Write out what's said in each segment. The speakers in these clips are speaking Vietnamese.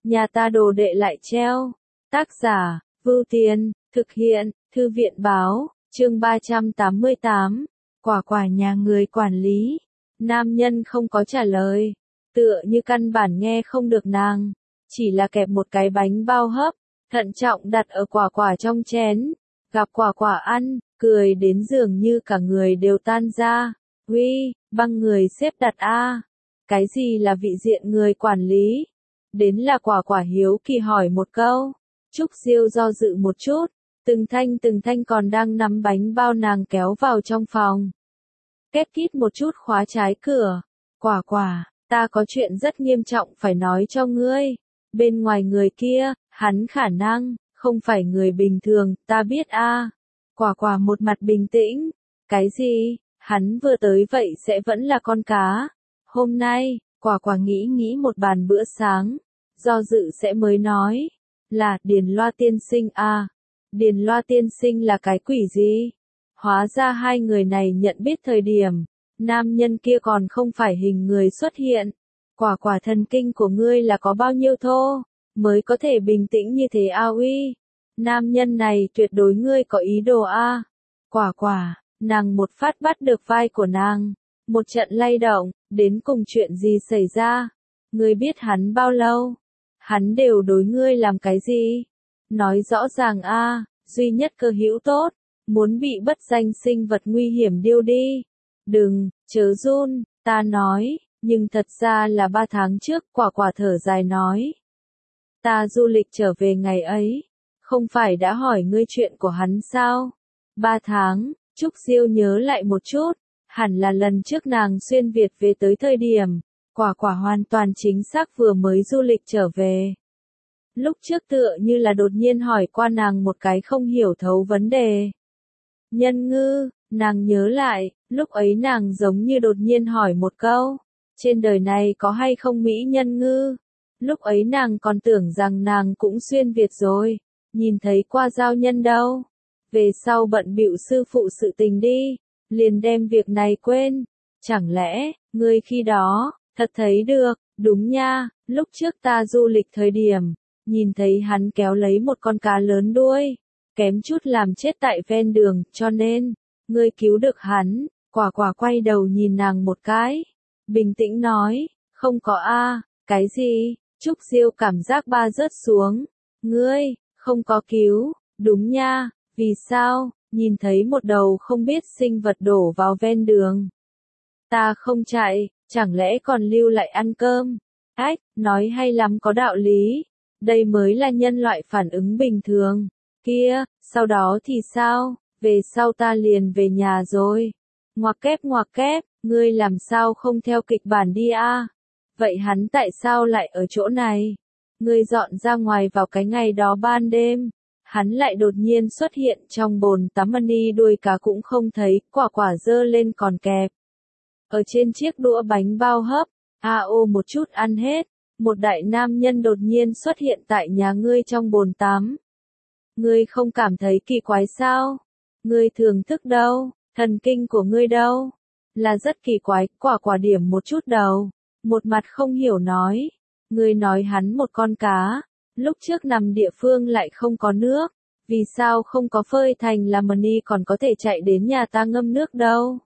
nhà ta đồ đệ lại treo. Tác giả, Vưu Tiên, thực hiện, Thư viện báo, chương 388, quả quả nhà người quản lý. Nam nhân không có trả lời, tựa như căn bản nghe không được nàng, chỉ là kẹp một cái bánh bao hấp, thận trọng đặt ở quả quả trong chén, gặp quả quả ăn, cười đến dường như cả người đều tan ra. Uy, băng người xếp đặt a. Cái gì là vị diện người quản lý? Đến là quả quả hiếu kỳ hỏi một câu. Trúc Diêu do dự một chút, từng thanh còn đang nắm bánh bao nàng kéo vào trong phòng. Két kít một chút khóa trái cửa. Quả quả, ta có chuyện rất nghiêm trọng phải nói cho ngươi. Bên ngoài người kia, hắn khả năng, không phải người bình thường, ta biết a. Quả quả một mặt bình tĩnh. Cái gì? Hắn vừa tới vậy sẽ vẫn là con cá. Hôm nay, quả quả nghĩ một bàn bữa sáng. Do dự sẽ mới nói. Là Điền Loa tiên sinh à. Điền Loa tiên sinh là cái quỷ gì? Hóa ra hai người này nhận biết thời điểm. Nam nhân kia còn không phải hình người xuất hiện. Quả quả thần kinh của ngươi là có bao nhiêu thô, mới có thể bình tĩnh như thế a uy. Nam nhân này tuyệt đối ngươi có ý đồ a. Quả quả, nàng một phát bắt được vai của nàng. Một trận lay động, đến cùng chuyện gì xảy ra? Ngươi biết hắn bao lâu? Hắn đều đối ngươi làm cái gì? Nói rõ ràng a, duy nhất cơ hữu tốt, muốn bị bất danh sinh vật nguy hiểm điêu đi. Đừng, chớ run, ta nói, nhưng thật ra là 3 tháng trước, quả quả thở dài nói. Ta du lịch trở về ngày ấy, không phải đã hỏi ngươi chuyện của hắn sao? 3 tháng, Trúc Diêu nhớ lại một chút, hẳn là lần trước nàng xuyên Việt về tới thời điểm, quả quả hoàn toàn chính xác vừa mới du lịch trở về. Lúc trước tựa như là đột nhiên hỏi qua nàng một cái không hiểu thấu vấn đề. Nhân ngư, nàng nhớ lại, lúc ấy nàng giống như đột nhiên hỏi một câu, trên đời này có hay không mỹ nhân ngư? Lúc ấy nàng còn tưởng rằng nàng cũng xuyên Việt rồi, nhìn thấy qua giao nhân đâu. Về sau bận bịu sư phụ sự tình đi, liền đem việc này quên. Chẳng lẽ, ngươi khi đó, thật thấy được, đúng nha, lúc trước ta du lịch thời điểm, nhìn thấy hắn kéo lấy một con cá lớn đuôi, kém chút làm chết tại ven đường, cho nên, ngươi cứu được hắn. Quả quả quay đầu nhìn nàng một cái, bình tĩnh nói, không có a. Cái gì? Trúc Diêu cảm giác ba rớt xuống. Ngươi, không có cứu, đúng nha, vì sao? Nhìn thấy một đầu không biết sinh vật đổ vào ven đường. Ta không chạy, chẳng lẽ còn lưu lại ăn cơm? Ách, nói hay lắm có đạo lý. Đây mới là nhân loại phản ứng bình thường. Kia, sau đó thì sao? Về sau ta liền về nhà rồi. Ngoặc kép, ngươi làm sao không theo kịch bản đi a? Vậy hắn tại sao lại ở chỗ này? Ngươi dọn ra ngoài vào cái ngày đó ban đêm. Hắn lại đột nhiên xuất hiện trong bồn tắm mani đuôi cá cũng không thấy, quả quả dơ lên còn kẹp. Ở trên chiếc đũa bánh bao hấp, một chút ăn hết, một đại nam nhân đột nhiên xuất hiện tại nhà ngươi trong bồn tắm. Ngươi không cảm thấy kỳ quái sao? Ngươi thưởng thức đâu? Thần kinh của ngươi đâu? Là rất kỳ quái, quả quả điểm một chút đầu, một mặt không hiểu nói. Ngươi nói hắn một con cá, lúc trước nằm địa phương lại không có nước, vì sao không có phơi thành là mani còn có thể chạy đến nhà ta ngâm nước đâu?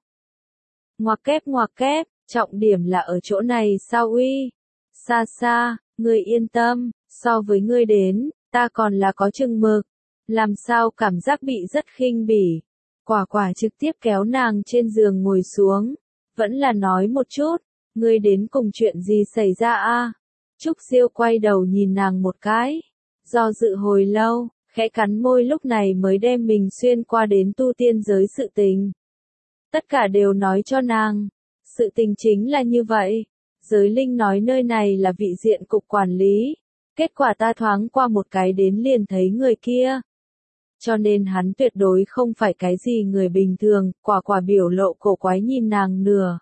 Ngoặc kép, trọng điểm là ở chỗ này sao uy? Xa xa, ngươi yên tâm, so với ngươi đến, ta còn là có chừng mực. Làm sao cảm giác bị rất khinh bỉ. Quả quả trực tiếp kéo nàng trên giường ngồi xuống, vẫn là nói một chút, ngươi đến cùng chuyện gì xảy ra a? Trúc Diêu quay đầu nhìn nàng một cái, do dự hồi lâu, khẽ cắn môi lúc này mới đem mình xuyên qua đến tu tiên giới sự tình. Tất cả đều nói cho nàng, sự tình chính là như vậy, giới linh nói nơi này là vị diện cục quản lý, kết quả ta thoáng qua một cái đến liền thấy người kia. Cho nên hắn tuyệt đối không phải cái gì người bình thường, quả quả biểu lộ cổ quái nhìn nàng nửa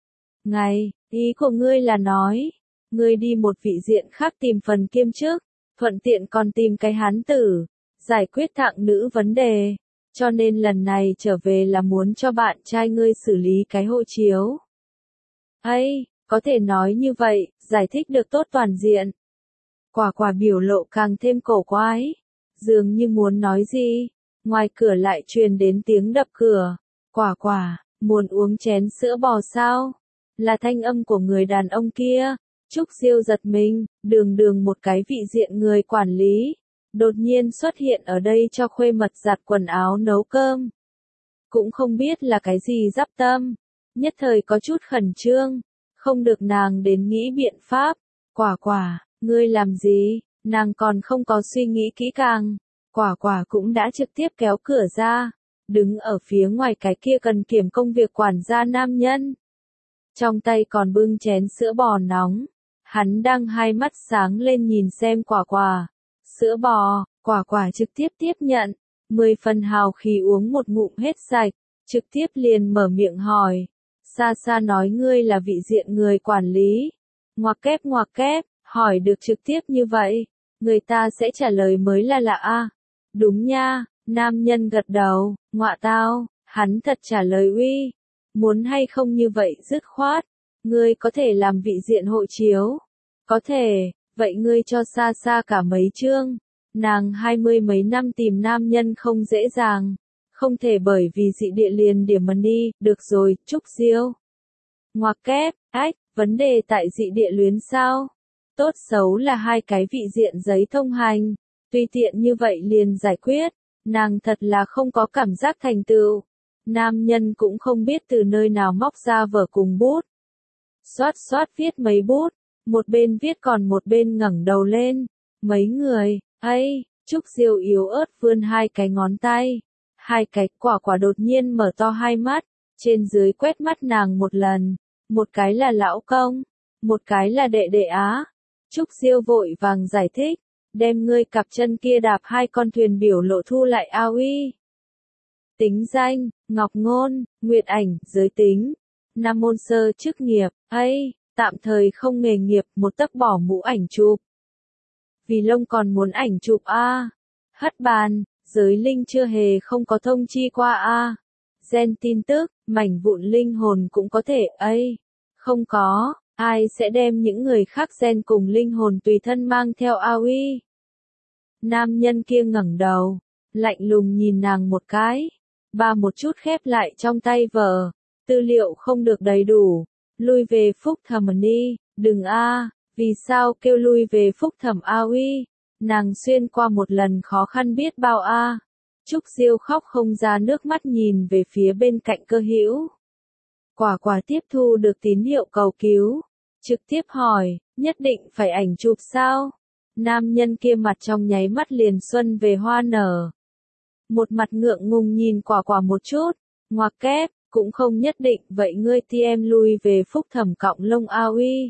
ngày, ý của ngươi là nói, ngươi đi một vị diện khác tìm phần kiêm chức, thuận tiện còn tìm cái hán tử, giải quyết thạng nữ vấn đề, cho nên lần này trở về là muốn cho bạn trai ngươi xử lý cái hộ chiếu. Có thể nói như vậy, giải thích được tốt toàn diện. Quả quả biểu lộ càng thêm cổ quái. Dường như muốn nói gì. Ngoài cửa lại truyền đến tiếng đập cửa. Quả quả, muốn uống chén sữa bò sao? Là thanh âm của người đàn ông kia. Trúc Diêu giật mình, đường đường một cái vị diện người quản lý. Đột nhiên xuất hiện ở đây cho khuê mật giặt quần áo nấu cơm. Cũng không biết là cái gì dắp tâm. Nhất thời có chút khẩn trương. Không được nàng đến nghĩ biện pháp. Quả quả, ngươi làm gì? Nàng còn không có suy nghĩ kỹ càng. Quả quả cũng đã trực tiếp kéo cửa ra. Đứng ở phía ngoài cái kia cần kiểm công việc quản gia nam nhân. Trong tay còn bưng chén sữa bò nóng. Hắn đang hai mắt sáng lên nhìn xem quả quả. Sữa bò, quả quả trực tiếp tiếp nhận. 10 phần hào khí uống một ngụm hết sạch. Trực tiếp liền mở miệng hỏi. Xa xa nói ngươi là vị diện người quản lý. Ngoặc kép, hỏi được trực tiếp như vậy. Người ta sẽ trả lời mới là lạ a. Đúng nha, nam nhân gật đầu, ngọa tao, hắn thật trả lời uy. Muốn hay không như vậy dứt khoát. Ngươi có thể làm vị diện hộ chiếu. Có thể, vậy ngươi cho xa xa cả mấy chương. Nàng 20 mấy năm tìm nam nhân không dễ dàng. Không thể bởi vì dị địa liền điểm money, được rồi, Trúc Diêu. Ngoặc kép, vấn đề tại dị địa luyến sao? Tốt xấu là hai cái vị diện giấy thông hành. Tùy tiện như vậy liền giải quyết. Nàng thật là không có cảm giác thành tựu. Nam nhân cũng không biết từ nơi nào móc ra vở cùng bút. Xoát viết mấy bút. Một bên viết còn một bên ngẩng đầu lên. Mấy người, Trúc Diêu yếu ớt vươn hai cái ngón tay. Hai cái quả quả đột nhiên mở to hai mắt. Trên dưới quét mắt nàng một lần. Một cái là lão công. Một cái là đệ đệ á. Trúc Diêu vội vàng giải thích. Đem ngươi cặp chân kia đạp hai con thuyền biểu lộ thu lại ao uy. Tính danh, Ngọc Ngôn, Nguyệt Ảnh, giới tính. Nam môn sơ chức nghiệp, tạm thời không nghề nghiệp, một tấc bỏ mũ ảnh chụp. Vì lông còn muốn ảnh chụp a. Hất bàn, giới linh chưa hề không có thông chi qua a. Gen tin tức, mảnh vụn linh hồn cũng có thể, không có, ai sẽ đem những người khác gen cùng linh hồn tùy thân mang theo a uy. Nam nhân kia ngẩng đầu, lạnh lùng nhìn nàng một cái. Ba một chút khép lại trong tay vở. Tư liệu không được đầy đủ. Lui về phúc thẩm đi, đừng a. Vì sao kêu lui về phúc thẩm a uy? Nàng xuyên qua một lần khó khăn biết bao a. Trúc Diêu khóc không ra nước mắt nhìn về phía bên cạnh cơ hữu. Quả quả tiếp thu được tín hiệu cầu cứu. Trực tiếp hỏi, nhất định phải ảnh chụp sao? Nam nhân kia mặt trong nháy mắt liền xuân về hoa nở. Một mặt ngượng ngùng nhìn quả quả một chút. Ngoặc kép, cũng không nhất định, vậy ngươi thì em lui về phúc thẩm cọng lông a uy.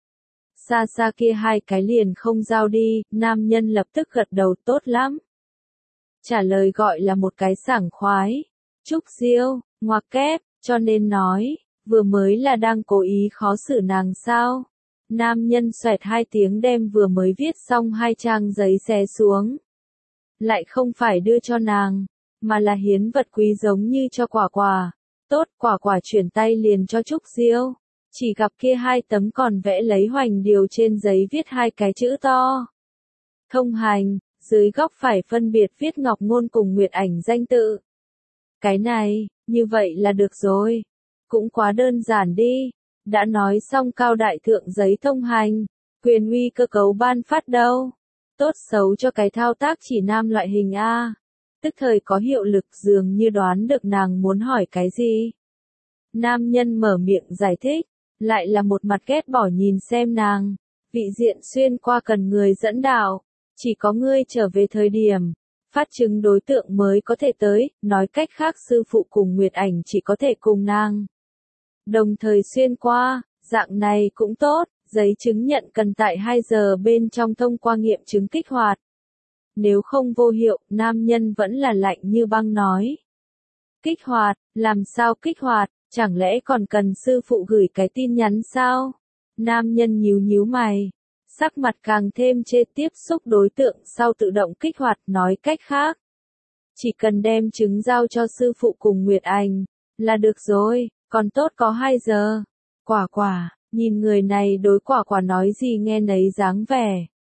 Xa xa kia hai cái liền không giao đi, nam nhân lập tức gật đầu tốt lắm. Trả lời gọi là một cái sảng khoái. Trúc Diêu, ngoặc kép, cho nên nói, vừa mới là đang cố ý khó xử nàng sao. Nam nhân xoẹt hai tiếng đem vừa mới viết xong hai trang giấy xé xuống. Lại không phải đưa cho nàng, mà là hiến vật quý giống như cho quả quả. Tốt, quả quả chuyển tay liền cho Trúc Diêu. Chỉ gặp kia hai tấm còn vẽ lấy hoành điều trên giấy viết hai cái chữ to. Thông hành, dưới góc phải phân biệt viết Ngọc Ngôn cùng Nguyệt Ảnh danh tự. Cái này, như vậy là được rồi. Cũng quá đơn giản đi. Đã nói xong cao đại thượng giấy thông hành, quyền uy cơ cấu ban phát đâu. Tốt xấu cho cái thao tác chỉ nam loại hình A. Tức thời có hiệu lực dường như đoán được nàng muốn hỏi cái gì. Nam nhân mở miệng giải thích, lại là một mặt ghét bỏ nhìn xem nàng. Vị diện xuyên qua cần người dẫn đạo, chỉ có ngươi trở về thời điểm. Phát chứng đối tượng mới có thể tới, nói cách khác sư phụ cùng Nguyệt Ảnh chỉ có thể cùng nàng. Đồng thời xuyên qua, dạng này cũng tốt, giấy chứng nhận cần tại 2 giờ bên trong thông qua nghiệm chứng kích hoạt. Nếu không vô hiệu, nam nhân vẫn là lạnh như băng nói. Kích hoạt, làm sao kích hoạt, chẳng lẽ còn cần sư phụ gửi cái tin nhắn sao? Nam nhân nhíu nhíu mày, sắc mặt càng thêm chê tiếp xúc đối tượng sau tự động kích hoạt nói cách khác. Chỉ cần đem chứng giao cho sư phụ cùng Nguyệt Ảnh, là được rồi, còn tốt có 2 giờ. Quả quả, nhìn người này đối quả quả nói gì nghe nấy dáng vẻ.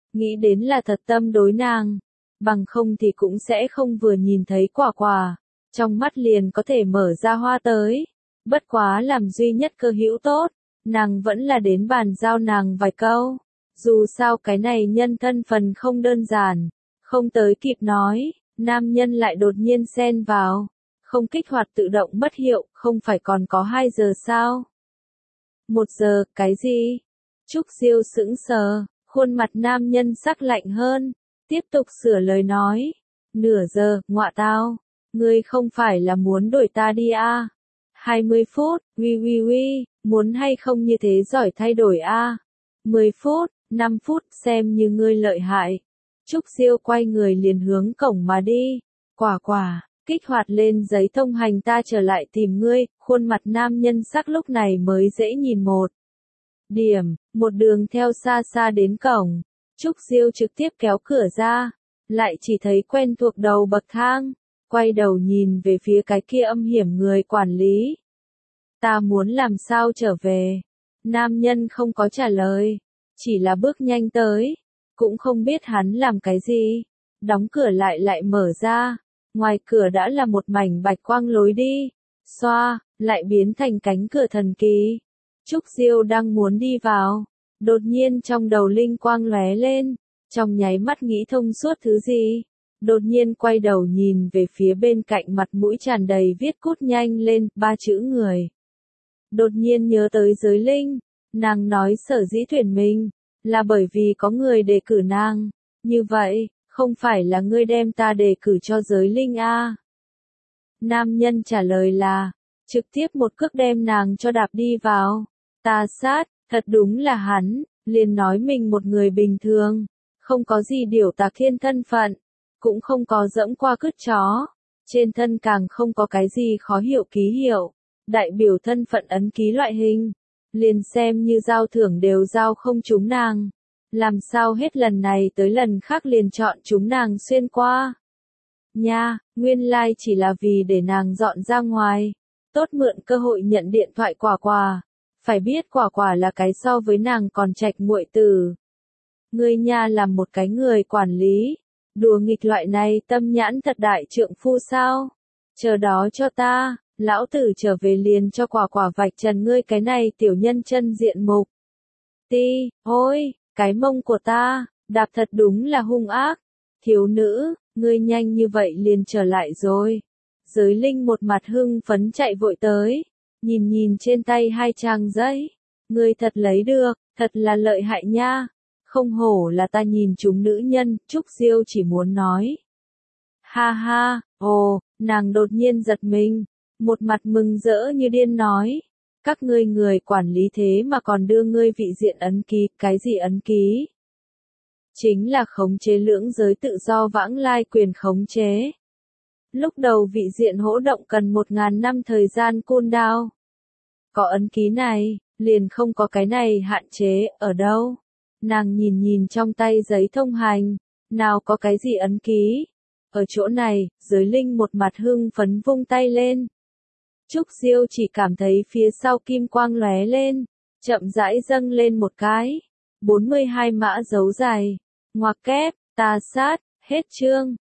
nghĩ đến là thật tâm đối nàng, bằng không thì cũng sẽ không vừa nhìn thấy quả quả, trong mắt liền có thể mở ra hoa tới. Bất quá làm duy nhất cơ hữu tốt, nàng vẫn là đến bàn giao nàng vài câu. Dù sao cái này nhân thân phần không đơn giản, không tới kịp nói, nam nhân lại đột nhiên xen vào, không kích hoạt tự động mất hiệu, không phải còn có 2 giờ sao? 1 giờ, cái gì? Trúc Diêu sững sờ, khuôn mặt nam nhân sắc lạnh hơn, tiếp tục sửa lời nói, nửa giờ, ngọa tao, ngươi không phải là muốn đuổi ta đi à? 20 phút, uy, muốn hay không như thế giỏi thay đổi à? 10 phút, 5 phút, xem như ngươi lợi hại. Trúc Diêu quay người liền hướng cổng mà đi, quả quả, kích hoạt lên giấy thông hành ta trở lại tìm ngươi, khuôn mặt nam nhân sắc lúc này mới dễ nhìn một điểm, một đường theo xa xa đến cổng. Trúc Diêu trực tiếp kéo cửa ra, lại chỉ thấy quen thuộc đầu bậc thang, quay đầu nhìn về phía cái kia âm hiểm người quản lý. Ta muốn làm sao trở về? Nam nhân không có trả lời, chỉ là bước nhanh tới, cũng không biết hắn làm cái gì. Đóng cửa lại mở ra, ngoài cửa đã là một mảnh bạch quang lối đi, xoa, lại biến thành cánh cửa thần kỳ. Trúc Diêu đang muốn đi vào, đột nhiên trong đầu linh quang lóe lên, trong nháy mắt nghĩ thông suốt thứ gì, đột nhiên quay đầu nhìn về phía bên cạnh mặt mũi tràn đầy viết cút nhanh lên 3 chữ người. Đột nhiên nhớ tới giới linh, nàng nói sở dĩ tuyển mình, là bởi vì có người đề cử nàng, như vậy, không phải là ngươi đem ta đề cử cho giới linh à? Nam nhân trả lời là, trực tiếp một cước đem nàng cho đạp đi vào. Ta sát, thật đúng là hắn, liền nói mình một người bình thường, không có gì điều tạc thiên thân phận, cũng không có dẫm qua cứt chó, trên thân càng không có cái gì khó hiểu ký hiệu, đại biểu thân phận ấn ký loại hình, liền xem như giao thưởng đều giao không trúng nàng, làm sao hết lần này tới lần khác liền chọn chúng nàng xuyên qua. Nha, nguyên lai chỉ là vì để nàng dọn ra ngoài, tốt mượn cơ hội nhận điện thoại quả quả. Phải biết quả quả là cái so với nàng còn trạch muội tử. Ngươi nha làm một cái người quản lý, đùa nghịch loại này tâm nhãn thật đại trượng phu sao? Chờ đó cho ta, lão tử trở về liền cho quả quả vạch trần ngươi cái này tiểu nhân chân diện mục. Ti, ôi, cái mông của ta, đạp thật đúng là hung ác. Thiếu nữ, ngươi nhanh như vậy liền trở lại rồi. Giới linh một mặt hưng phấn chạy vội tới. Nhìn trên tay 2 trang giấy, ngươi thật lấy được, thật là lợi hại nha, không hổ là ta nhìn chúng nữ nhân, Trúc Diêu chỉ muốn nói. Ha ha, ồ, nàng đột nhiên giật mình, một mặt mừng rỡ như điên nói, các ngươi người quản lý thế mà còn đưa ngươi vị diện ấn ký, cái gì ấn ký? Chính là khống chế lưỡng giới tự do vãng lai quyền khống chế. Lúc đầu vị diện hỗ động cần 1000 năm thời gian cooldown. Có ấn ký này, liền không có cái này hạn chế, ở đâu? Nàng nhìn trong tay giấy thông hành, nào có cái gì ấn ký? Ở chỗ này, giới linh một mặt hưng phấn vung tay lên. Trúc Diêu chỉ cảm thấy phía sau kim quang lóe lên, chậm rãi dâng lên một cái. 42 mã dấu dài, ngoặc kép, ta sát, hết chương.